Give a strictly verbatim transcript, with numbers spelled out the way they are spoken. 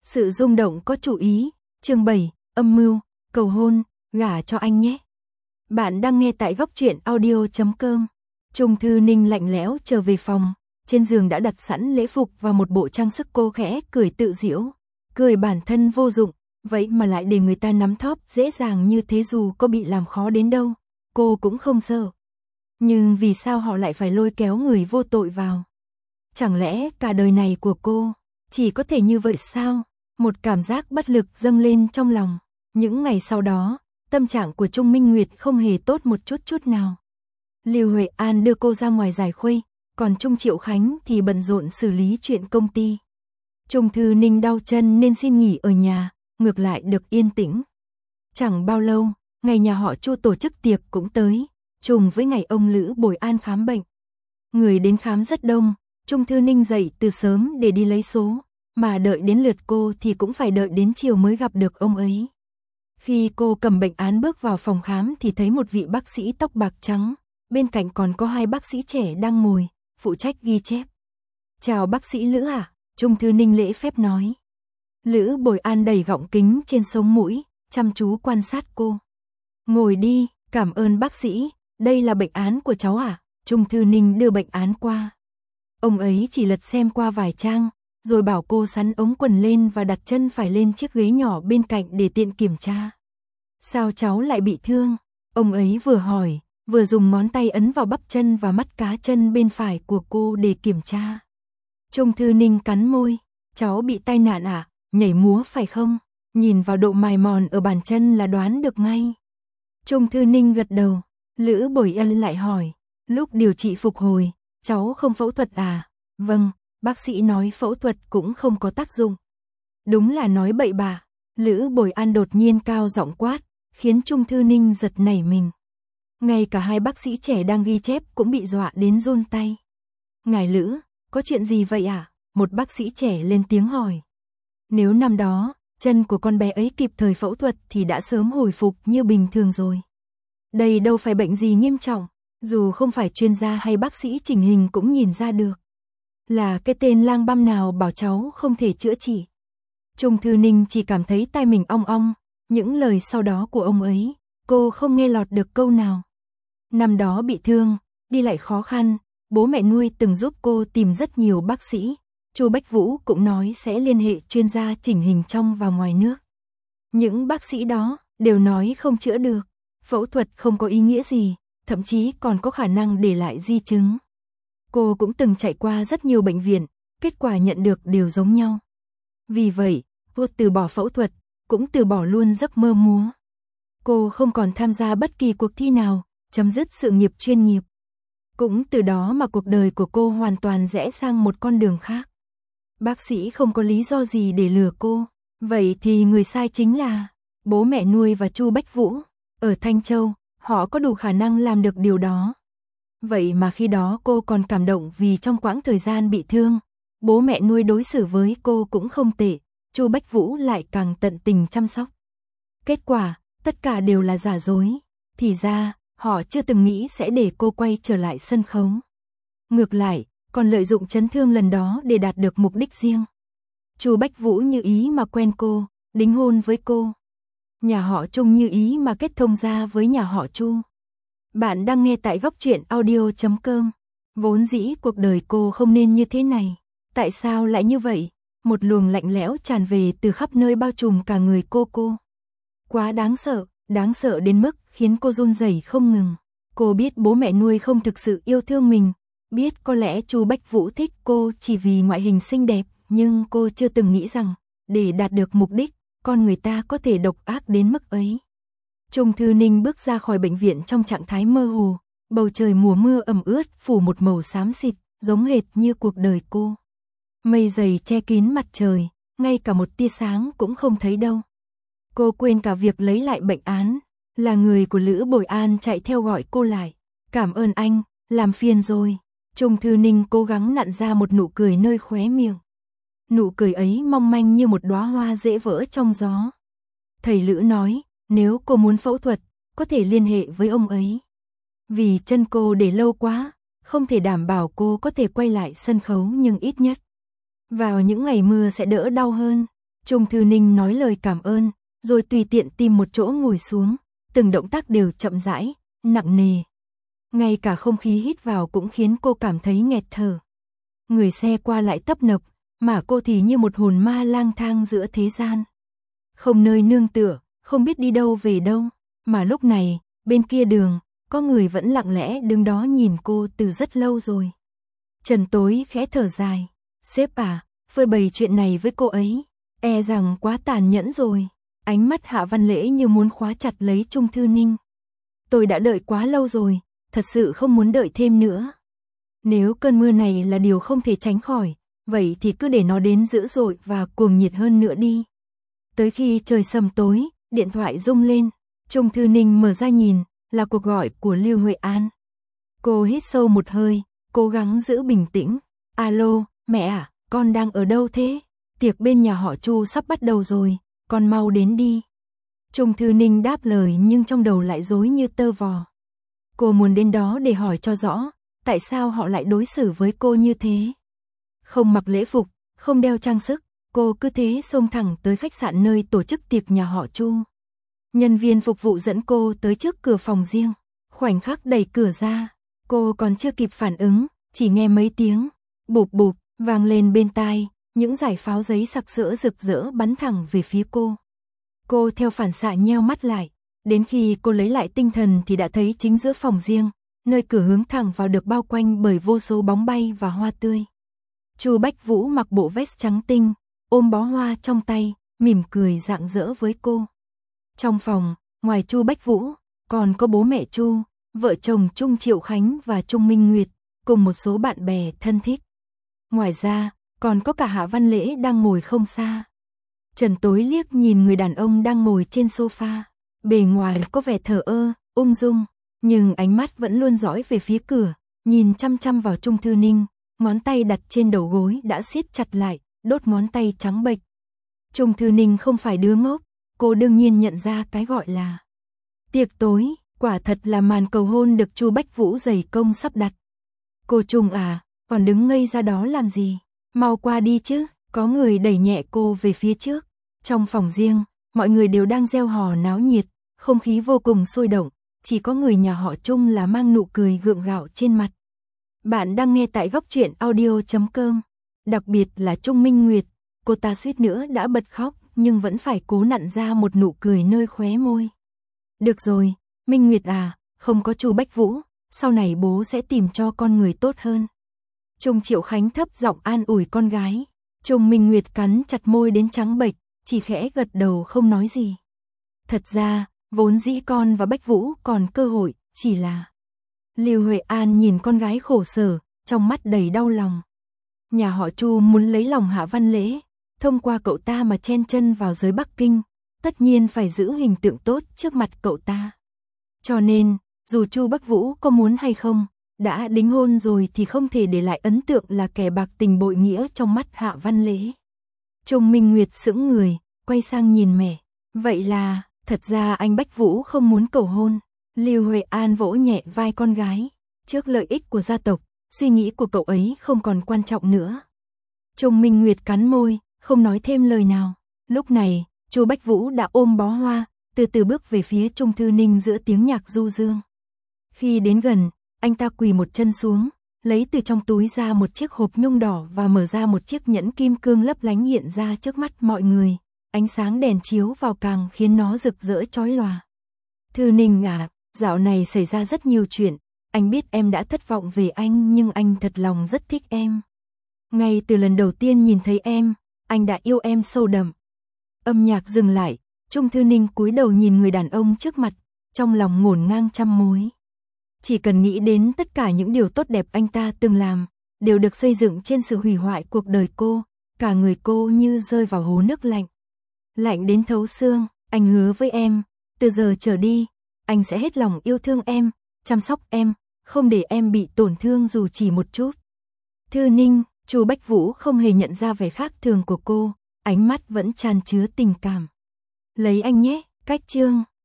Sự rung động có chủ ý, chương bảy, âm mưu, cầu hôn, gả cho anh nhé. Bạn đang nghe tại góc truyện audio chấm com. Trung Thư Ninh lạnh lẽo trở về phòng, trên giường đã đặt sẵn lễ phục và một bộ trang sức, cô khẽ cười tự giễu, cười bản thân vô dụng, vậy mà lại để người ta nắm thóp dễ dàng như thế, dù có bị làm khó đến đâu, cô cũng không sợ. Nhưng vì sao họ lại phải lôi kéo người vô tội vào? Chẳng lẽ cả đời này của cô chỉ có thể như vậy sao? Một cảm giác bất lực dâng lên trong lòng. Những ngày sau đó, tâm trạng của Trung Minh Nguyệt không hề tốt một chút chút nào. Lưu Huệ An đưa cô ra ngoài giải khuây, còn Trung Triệu Khánh thì bận rộn xử lý chuyện công ty. Trung Thư Ninh đau chân nên xin nghỉ ở nhà, ngược lại được yên tĩnh. Chẳng bao lâu, ngày nhà họ Chu tổ chức tiệc cũng tới, trùng với ngày ông Lữ Bồi An khám bệnh. Người đến khám rất đông, Trung Thư Ninh dậy từ sớm để đi lấy số, mà đợi đến lượt cô thì cũng phải đợi đến chiều mới gặp được ông ấy. Khi cô cầm bệnh án bước vào phòng khám thì thấy một vị bác sĩ tóc bạc trắng, bên cạnh còn có hai bác sĩ trẻ đang ngồi, phụ trách ghi chép. "Chào bác sĩ Lữ ạ," Trung Thư Ninh lễ phép nói. Lữ Bồi An đẩy gọng kính trên sống mũi, chăm chú quan sát cô. "Ngồi đi, cảm ơn bác sĩ, đây là bệnh án của cháu à?" Trung Thư Ninh đưa bệnh án qua. Ông ấy chỉ lật xem qua vài trang, rồi bảo cô sắn ống quần lên và đặt chân phải lên chiếc ghế nhỏ bên cạnh để tiện kiểm tra. "Sao cháu lại bị thương?" Ông ấy vừa hỏi, vừa dùng ngón tay ấn vào bắp chân và mắt cá chân bên phải của cô để kiểm tra. Trung Thư Ninh cắn môi, "Cháu bị tai nạn à, nhảy múa phải không?" Nhìn vào độ mài mòn ở bàn chân là đoán được ngay. Trung Thư Ninh gật đầu. Lữ Bồi An lại hỏi, "Lúc điều trị phục hồi, cháu không phẫu thuật à?" "Vâng, bác sĩ nói phẫu thuật cũng không có tác dụng." "Đúng là nói bậy bạ." Lữ Bồi An đột nhiên cao giọng quát, khiến Trung Thư Ninh giật nảy mình. Ngay cả hai bác sĩ trẻ đang ghi chép cũng bị dọa đến run tay. "Ngài Lữ, có chuyện gì vậy ạ?" Một bác sĩ trẻ lên tiếng hỏi. "Nếu năm đó, chân của con bé ấy kịp thời phẫu thuật thì đã sớm hồi phục như bình thường rồi. Đây đâu phải bệnh gì nghiêm trọng, dù không phải chuyên gia hay bác sĩ chỉnh hình cũng nhìn ra được. Là cái tên lang băm nào bảo cháu không thể chữa trị." Trung Thư Ninh chỉ cảm thấy tai mình ong ong, những lời sau đó của ông ấy, cô không nghe lọt được câu nào. Năm đó bị thương, đi lại khó khăn, bố mẹ nuôi từng giúp cô tìm rất nhiều bác sĩ, Chu Bách Vũ cũng nói sẽ liên hệ chuyên gia chỉnh hình trong và ngoài nước. Những bác sĩ đó đều nói không chữa được, phẫu thuật không có ý nghĩa gì, thậm chí còn có khả năng để lại di chứng. Cô cũng từng chạy qua rất nhiều bệnh viện, kết quả nhận được đều giống nhau. Vì vậy, cô từ bỏ phẫu thuật, cũng từ bỏ luôn giấc mơ múa. Cô không còn tham gia bất kỳ cuộc thi nào, chấm dứt sự nghiệp chuyên nghiệp. Cũng từ đó mà cuộc đời của cô hoàn toàn rẽ sang một con đường khác. Bác sĩ không có lý do gì để lừa cô, vậy thì người sai chính là bố mẹ nuôi và Chu Bách Vũ. Ở Thanh Châu, họ có đủ khả năng làm được điều đó. Vậy mà khi đó cô còn cảm động vì trong quãng thời gian bị thương, bố mẹ nuôi đối xử với cô cũng không tệ, Chu Bách Vũ lại càng tận tình chăm sóc. Kết quả, tất cả đều là giả dối. Thì ra, họ chưa từng nghĩ sẽ để cô quay trở lại sân khấu. Ngược lại, còn lợi dụng chấn thương lần đó để đạt được mục đích riêng. Chu Bách Vũ như ý mà quen cô, đính hôn với cô. Nhà họ Trung như ý mà kết thông gia với nhà họ Chu. Bạn đang nghe tại góc truyện audio chấm com. Vốn dĩ cuộc đời cô không nên như thế này. Tại sao lại như vậy? Một luồng lạnh lẽo tràn về từ khắp nơi bao trùm cả người cô cô. Quá đáng sợ, đáng sợ đến mức khiến cô run rẩy không ngừng. Cô biết bố mẹ nuôi không thực sự yêu thương mình, biết có lẽ Chu Bách Vũ thích cô chỉ vì ngoại hình xinh đẹp, nhưng cô chưa từng nghĩ rằng, để đạt được mục đích, con người ta có thể độc ác đến mức ấy. Trung Thư Ninh bước ra khỏi bệnh viện trong trạng thái mơ hồ, bầu trời mùa mưa ẩm ướt phủ một màu xám xịt, giống hệt như cuộc đời cô. Mây dày che kín mặt trời, ngay cả một tia sáng cũng không thấy đâu. Cô quên cả việc lấy lại bệnh án, là người của Lữ Bồi An chạy theo gọi cô lại. "Cảm ơn anh, làm phiền rồi." Trung Thư Ninh cố gắng nặn ra một nụ cười nơi khóe miệng. Nụ cười ấy mong manh như một đóa hoa dễ vỡ trong gió. Thầy Lữ nói, nếu cô muốn phẫu thuật, có thể liên hệ với ông ấy. Vì chân cô để lâu quá, không thể đảm bảo cô có thể quay lại sân khấu, nhưng ít nhất vào những ngày mưa sẽ đỡ đau hơn. Trung Thư Ninh nói lời cảm ơn, rồi tùy tiện tìm một chỗ ngồi xuống, từng động tác đều chậm rãi, nặng nề. Ngay cả không khí hít vào cũng khiến cô cảm thấy nghẹt thở. Người xe qua lại tấp nập, mà cô thì như một hồn ma lang thang giữa thế gian. Không nơi nương tựa, không biết đi đâu về đâu, mà lúc này, bên kia đường, có người vẫn lặng lẽ đứng đó nhìn cô từ rất lâu rồi. Trần Tối khẽ thở dài, sếp à, phơi bày chuyện này với cô ấy, e rằng quá tàn nhẫn rồi. Ánh mắt Hạ Văn Lễ như muốn khóa chặt lấy Trung Thư Ninh. Tôi đã đợi quá lâu rồi, thật sự không muốn đợi thêm nữa. Nếu cơn mưa này là điều không thể tránh khỏi, vậy thì cứ để nó đến dữ dội và cuồng nhiệt hơn nữa đi. Tới khi trời sầm tối, điện thoại rung lên, Trung Thư Ninh mở ra nhìn, là cuộc gọi của Lưu Huệ An. Cô hít sâu một hơi, cố gắng giữ bình tĩnh. Alo, mẹ à, con đang ở đâu thế? Tiệc bên nhà họ Chu sắp bắt đầu rồi, con mau đến đi. Trung Thư Ninh đáp lời nhưng trong đầu lại rối như tơ vò. Cô muốn đến đó để hỏi cho rõ, tại sao họ lại đối xử với cô như thế. Không mặc lễ phục, không đeo trang sức, cô cứ thế xông thẳng tới khách sạn nơi tổ chức tiệc nhà họ Chu. Nhân viên phục vụ dẫn cô tới trước cửa phòng riêng, khoảnh khắc đẩy cửa ra, cô còn chưa kịp phản ứng, chỉ nghe mấy tiếng bụp bụp vang lên bên tai, những dải pháo giấy sặc sỡ rực rỡ bắn thẳng về phía cô. Cô theo phản xạ nheo mắt lại, đến khi cô lấy lại tinh thần thì đã thấy chính giữa phòng riêng, nơi cửa hướng thẳng vào được bao quanh bởi vô số bóng bay và hoa tươi. Chu Bách Vũ mặc bộ vest trắng tinh, ôm bó hoa trong tay, mỉm cười rạng rỡ với cô. Trong phòng, ngoài Chu Bách Vũ, còn có bố mẹ Chu, vợ chồng Trung Triệu Khánh và Trung Minh Nguyệt, cùng một số bạn bè thân thích. Ngoài ra, còn có cả Hạ Văn Lễ đang ngồi không xa. Trần Tối liếc nhìn người đàn ông đang ngồi trên sofa, bề ngoài có vẻ thờ ơ, ung dung, nhưng ánh mắt vẫn luôn dõi về phía cửa, nhìn chăm chăm vào Trung Thư Ninh, ngón tay đặt trên đầu gối đã siết chặt lại, đốt ngón tay trắng bệch. Trung Thư Ninh không phải đứa ngốc, cô đương nhiên nhận ra cái gọi là tiệc tối, quả thật là màn cầu hôn được Chu Bách Vũ dày công sắp đặt. Cô Trung à, còn đứng ngây ra đó làm gì? Mau qua đi chứ, có người đẩy nhẹ cô về phía trước. Trong phòng riêng, mọi người đều đang reo hò náo nhiệt, không khí vô cùng sôi động, chỉ có người nhà họ Trung là mang nụ cười gượng gạo trên mặt. Bạn đang nghe tại góc truyện audio chấm com. Đặc biệt là Trung Minh Nguyệt, cô ta suýt nữa đã bật khóc nhưng vẫn phải cố nặn ra một nụ cười nơi khóe môi. Được rồi, Minh Nguyệt à, không có Chu Bách Vũ, sau này bố sẽ tìm cho con người tốt hơn. Trung Triệu Khánh thấp giọng an ủi con gái. Trung Minh Nguyệt cắn chặt môi đến trắng bệch, chỉ khẽ gật đầu không nói gì. Thật ra, vốn dĩ con và Bách Vũ còn cơ hội, chỉ là... Lưu Huệ An nhìn con gái khổ sở, trong mắt đầy đau lòng. Nhà họ Chu muốn lấy lòng Hạ Văn Lễ, thông qua cậu ta mà chen chân vào giới Bắc Kinh, tất nhiên phải giữ hình tượng tốt trước mặt cậu ta. Cho nên, dù Chu Bắc Vũ có muốn hay không, đã đính hôn rồi thì không thể để lại ấn tượng là kẻ bạc tình bội nghĩa trong mắt Hạ Văn Lễ. Trung Minh Nguyệt sững người, quay sang nhìn mẹ. Vậy là, thật ra anh Bách Vũ không muốn cầu hôn. Lưu Huệ An vỗ nhẹ vai con gái. Trước lợi ích của gia tộc, suy nghĩ của cậu ấy không còn quan trọng nữa. Trung Minh Nguyệt cắn môi, không nói thêm lời nào. Lúc này, Chu Bách Vũ đã ôm bó hoa, từ từ bước về phía Trung Thư Ninh giữa tiếng nhạc du dương. Khi đến gần, anh ta quỳ một chân xuống, lấy từ trong túi ra một chiếc hộp nhung đỏ và mở ra một chiếc nhẫn kim cương lấp lánh hiện ra trước mắt mọi người. Ánh sáng đèn chiếu vào càng khiến nó rực rỡ chói lòa. Thư Ninh à, dạo này xảy ra rất nhiều chuyện, anh biết em đã thất vọng về anh nhưng anh thật lòng rất thích em. Ngay từ lần đầu tiên nhìn thấy em, anh đã yêu em sâu đậm. Âm nhạc dừng lại, Trung Thư Ninh cúi đầu nhìn người đàn ông trước mặt, trong lòng ngổn ngang trăm mối. Chỉ cần nghĩ đến tất cả những điều tốt đẹp anh ta từng làm, đều được xây dựng trên sự hủy hoại cuộc đời cô, cả người cô như rơi vào hố nước lạnh. Lạnh đến thấu xương, anh hứa với em, từ giờ trở đi, anh sẽ hết lòng yêu thương em, chăm sóc em, không để em bị tổn thương dù chỉ một chút. Thư Ninh, Chu Bách Vũ không hề nhận ra vẻ khác thường của cô, ánh mắt vẫn tràn chứa tình cảm. Lấy anh nhé, cách chương.